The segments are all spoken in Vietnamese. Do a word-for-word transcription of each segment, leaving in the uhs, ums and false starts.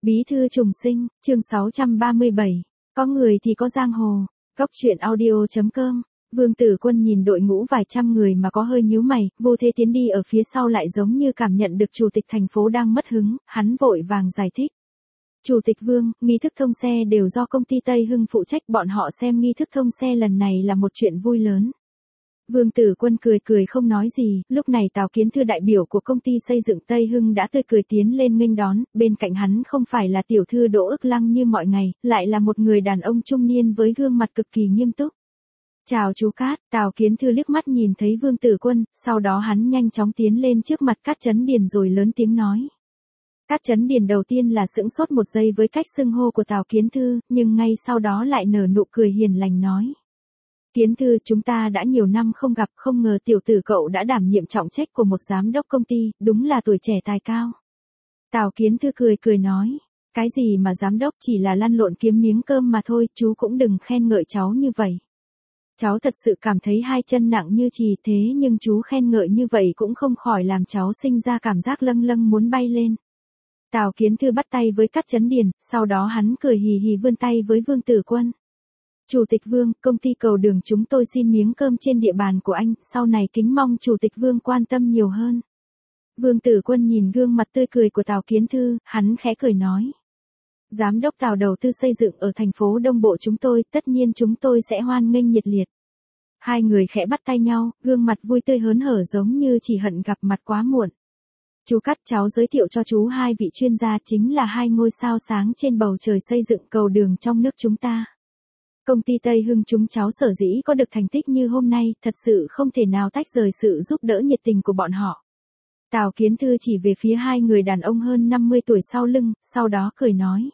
Bí thư trùng sinh, chương sáu trăm ba mươi bảy. Có người thì có giang hồ. Cốc truyện audio chấm com. Vương Tử Quân nhìn đội ngũ vài trăm người mà có hơi nhíu mày, Vô Thế Tiến đi ở phía sau lại giống như cảm nhận được chủ tịch thành phố đang mất hứng, hắn vội vàng giải thích. Chủ tịch Vương, nghi thức thông xe đều do công ty Tây Hưng phụ trách, bọn họ xem nghi thức thông xe lần này là một chuyện vui lớn. Vương Tử Quân cười cười không nói gì, lúc này Tào Kiến Thư đại biểu của công ty xây dựng Tây Hưng đã tươi cười tiến lên nghênh đón, bên cạnh hắn không phải là tiểu thư Đỗ Ức Lăng như mọi ngày, lại là một người đàn ông trung niên với gương mặt cực kỳ nghiêm túc. Chào chú Cát, Tào Kiến Thư liếc mắt nhìn thấy Vương Tử Quân, sau đó hắn nhanh chóng tiến lên trước mặt Cát Chấn Điền rồi lớn tiếng nói. Cát Chấn Điền đầu tiên là sững sốt một giây với cách xưng hô của Tào Kiến Thư, nhưng ngay sau đó lại nở nụ cười hiền lành nói. Kiến Thư, chúng ta đã nhiều năm không gặp, không ngờ tiểu tử cậu đã đảm nhiệm trọng trách của một giám đốc công ty, đúng là tuổi trẻ tài cao. Tào Kiến Thư cười cười nói, cái gì mà giám đốc, chỉ là lăn lộn kiếm miếng cơm mà thôi, chú cũng đừng khen ngợi cháu như vậy. Cháu thật sự cảm thấy hai chân nặng như chì, thế nhưng chú khen ngợi như vậy cũng không khỏi làm cháu sinh ra cảm giác lâng lâng muốn bay lên. Tào Kiến Thư bắt tay với Cát Chấn Điền, sau đó hắn cười hì hì vươn tay với Vương Tử Quân. Chủ tịch Vương, công ty cầu đường chúng tôi xin miếng cơm trên địa bàn của anh, sau này kính mong Chủ tịch Vương quan tâm nhiều hơn. Vương Tử Quân nhìn gương mặt tươi cười của Tào Kiến Thư, hắn khẽ cười nói. Giám đốc Tào đầu tư xây dựng ở thành phố Đông Bộ chúng tôi, tất nhiên chúng tôi sẽ hoan nghênh nhiệt liệt. Hai người khẽ bắt tay nhau, gương mặt vui tươi hớn hở giống như chỉ hận gặp mặt quá muộn. Chú Cát, cháu giới thiệu cho chú hai vị chuyên gia chính là hai ngôi sao sáng trên bầu trời xây dựng cầu đường trong nước chúng ta. Công ty Tây Hưng chúng cháu sở dĩ có được thành tích như hôm nay, thật sự không thể nào tách rời sự giúp đỡ nhiệt tình của bọn họ. Tào Kiến Thư chỉ về phía hai người đàn ông hơn năm mươi tuổi sau lưng, sau đó cười nói.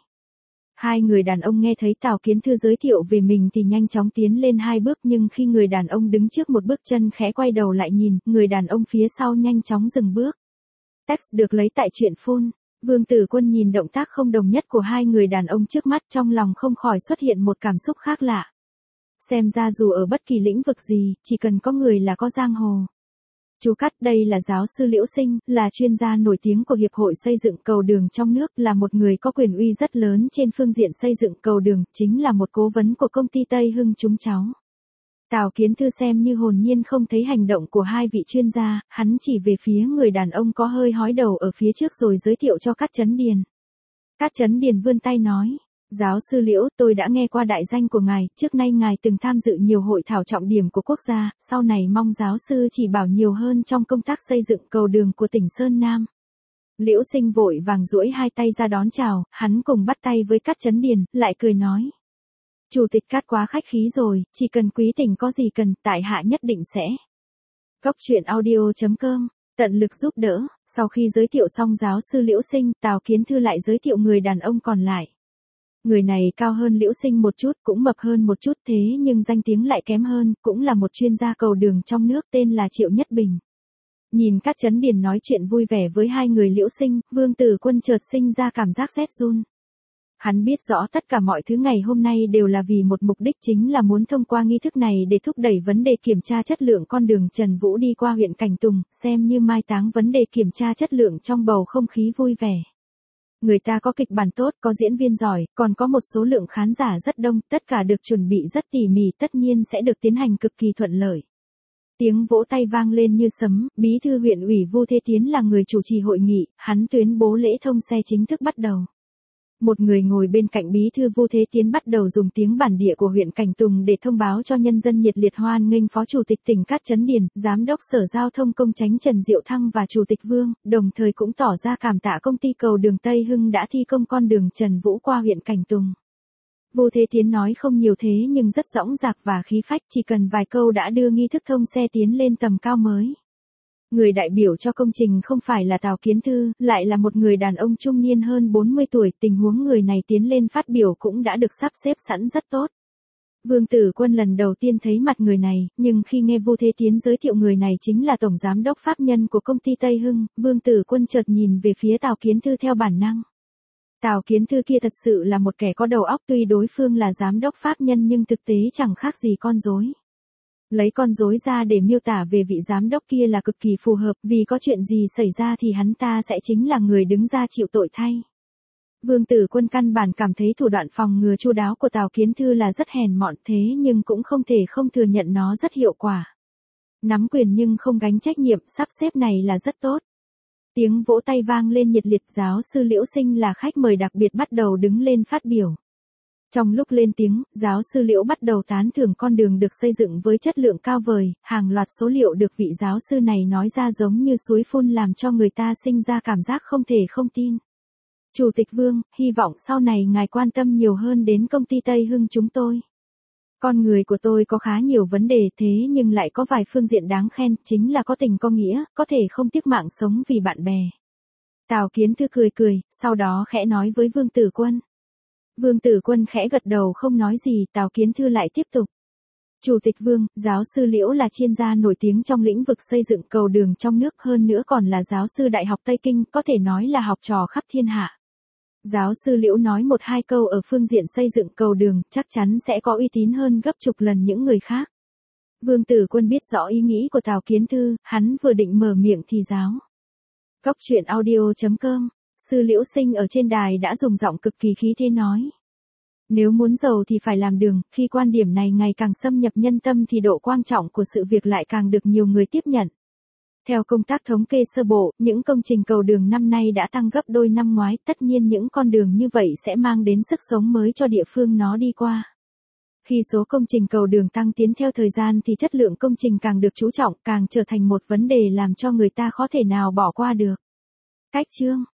Hai người đàn ông nghe thấy Tào Kiến Thư giới thiệu về mình thì nhanh chóng tiến lên hai bước, nhưng khi người đàn ông đứng trước một bước chân khẽ quay đầu lại nhìn, người đàn ông phía sau nhanh chóng dừng bước. Text được lấy tại truyện phun. Vương Tử Quân nhìn động tác không đồng nhất của hai người đàn ông trước mắt, trong lòng không khỏi xuất hiện một cảm xúc khác lạ. Xem ra dù ở bất kỳ lĩnh vực gì, chỉ cần có người là có giang hồ. Chú Cát, đây là giáo sư Liễu Sinh, là chuyên gia nổi tiếng của Hiệp hội xây dựng cầu đường trong nước, là một người có quyền uy rất lớn trên phương diện xây dựng cầu đường, chính là một cố vấn của công ty Tây Hưng chúng cháu. Tào Kiến Thư xem như hồn nhiên không thấy hành động của hai vị chuyên gia, hắn chỉ về phía người đàn ông có hơi hói đầu ở phía trước rồi giới thiệu cho Cát Chấn Điền. Cát Chấn Điền vươn tay nói, giáo sư Liễu, tôi đã nghe qua đại danh của ngài, trước nay ngài từng tham dự nhiều hội thảo trọng điểm của quốc gia, sau này mong giáo sư chỉ bảo nhiều hơn trong công tác xây dựng cầu đường của tỉnh Sơn Nam. Liễu Sinh vội vàng duỗi hai tay ra đón chào, hắn cùng bắt tay với Cát Chấn Điền, lại cười nói. Chủ tịch Cát quá khách khí rồi, chỉ cần quý tỉnh có gì cần, tại hạ nhất định sẽ. Cốc truyện audio chấm com, tận lực giúp đỡ. Sau khi giới thiệu xong giáo sư Liễu Sinh, Tào Kiến Thư lại giới thiệu người đàn ông còn lại. Người này cao hơn Liễu Sinh một chút, cũng mập hơn một chút, thế nhưng danh tiếng lại kém hơn, cũng là một chuyên gia cầu đường trong nước, tên là Triệu Nhất Bình. Nhìn Cát Chấn Điền nói chuyện vui vẻ với hai người Liễu Sinh, Vương Tử Quân chợt sinh ra cảm giác rét run. Hắn biết rõ tất cả mọi thứ ngày hôm nay đều là vì một mục đích, chính là muốn thông qua nghi thức này để thúc đẩy vấn đề kiểm tra chất lượng con đường Trần Vũ đi qua huyện Cảnh Tùng, xem như mai táng vấn đề kiểm tra chất lượng trong bầu không khí vui vẻ. Người ta có kịch bản tốt, có diễn viên giỏi, còn có một số lượng khán giả rất đông, tất cả được chuẩn bị rất tỉ mỉ, tất nhiên sẽ được tiến hành cực kỳ thuận lợi. Tiếng vỗ tay vang lên như sấm, bí thư huyện ủy Vô Thế Tiến là người chủ trì hội nghị, hắn tuyên bố lễ thông xe chính thức bắt đầu. Một người ngồi bên cạnh bí thư Vô Thế Tiến bắt đầu dùng tiếng bản địa của huyện Cảnh Tùng để thông báo cho nhân dân nhiệt liệt hoan nghênh Phó Chủ tịch tỉnh Cát Chấn Điền, Giám đốc Sở Giao thông Công Chánh Trần Diệu Thăng và Chủ tịch Vương, đồng thời cũng tỏ ra cảm tạ công ty cầu đường Tây Hưng đã thi công con đường Trần Vũ qua huyện Cảnh Tùng. Vô Thế Tiến nói không nhiều thế nhưng rất dõng dạc và khí phách, chỉ cần vài câu đã đưa nghi thức thông xe tiến lên tầm cao mới. Người đại biểu cho công trình không phải là Tào Kiến Thư, lại là một người đàn ông trung niên hơn bốn mươi tuổi, tình huống người này tiến lên phát biểu cũng đã được sắp xếp sẵn rất tốt. Vương Tử Quân lần đầu tiên thấy mặt người này, nhưng khi nghe Vô Thế Tiến giới thiệu người này chính là Tổng Giám đốc pháp nhân của công ty Tây Hưng, Vương Tử Quân chợt nhìn về phía Tào Kiến Thư theo bản năng. Tào Kiến Thư kia thật sự là một kẻ có đầu óc, tuy đối phương là giám đốc pháp nhân nhưng thực tế chẳng khác gì con rối. Lấy con rối ra để miêu tả về vị giám đốc kia là cực kỳ phù hợp, vì có chuyện gì xảy ra thì hắn ta sẽ chính là người đứng ra chịu tội thay. Vương Tử Quân căn bản cảm thấy thủ đoạn phòng ngừa chu đáo của Tào Kiến Thư là rất hèn mọn, thế nhưng cũng không thể không thừa nhận nó rất hiệu quả. Nắm quyền nhưng không gánh trách nhiệm, sắp xếp này là rất tốt. Tiếng vỗ tay vang lên nhiệt liệt, giáo sư Liễu Sinh là khách mời đặc biệt bắt đầu đứng lên phát biểu. Trong lúc lên tiếng, giáo sư Liễu bắt đầu tán thưởng con đường được xây dựng với chất lượng cao vời, hàng loạt số liệu được vị giáo sư này nói ra giống như suối phun làm cho người ta sinh ra cảm giác không thể không tin. Chủ tịch Vương, hy vọng sau này ngài quan tâm nhiều hơn đến công ty Tây Hưng chúng tôi. Con người của tôi có khá nhiều vấn đề thế nhưng lại có vài phương diện đáng khen, chính là có tình có nghĩa, có thể không tiếc mạng sống vì bạn bè. Tào Kiến Thư cười cười, sau đó khẽ nói với Vương Tử Quân. Vương Tử Quân khẽ gật đầu không nói gì, Tào Kiến Thư lại tiếp tục. Chủ tịch Vương, giáo sư Liễu là chuyên gia nổi tiếng trong lĩnh vực xây dựng cầu đường trong nước, hơn nữa còn là giáo sư Đại học Tây Kinh, có thể nói là học trò khắp thiên hạ. Giáo sư Liễu nói một hai câu ở phương diện xây dựng cầu đường, chắc chắn sẽ có uy tín hơn gấp chục lần những người khác. Vương Tử Quân biết rõ ý nghĩ của Tào Kiến Thư, hắn vừa định mở miệng thì giáo. Góc truyện audio chấm com, sư Liễu Sinh ở trên đài đã dùng giọng cực kỳ khí thế nói. Nếu muốn giàu thì phải làm đường, khi quan điểm này ngày càng xâm nhập nhân tâm thì độ quan trọng của sự việc lại càng được nhiều người tiếp nhận. Theo công tác thống kê sơ bộ, những công trình cầu đường năm nay đã tăng gấp đôi năm ngoái, tất nhiên những con đường như vậy sẽ mang đến sức sống mới cho địa phương nó đi qua. Khi số công trình cầu đường tăng tiến theo thời gian thì chất lượng công trình càng được chú trọng, càng trở thành một vấn đề làm cho người ta khó thể nào bỏ qua được. Cách chương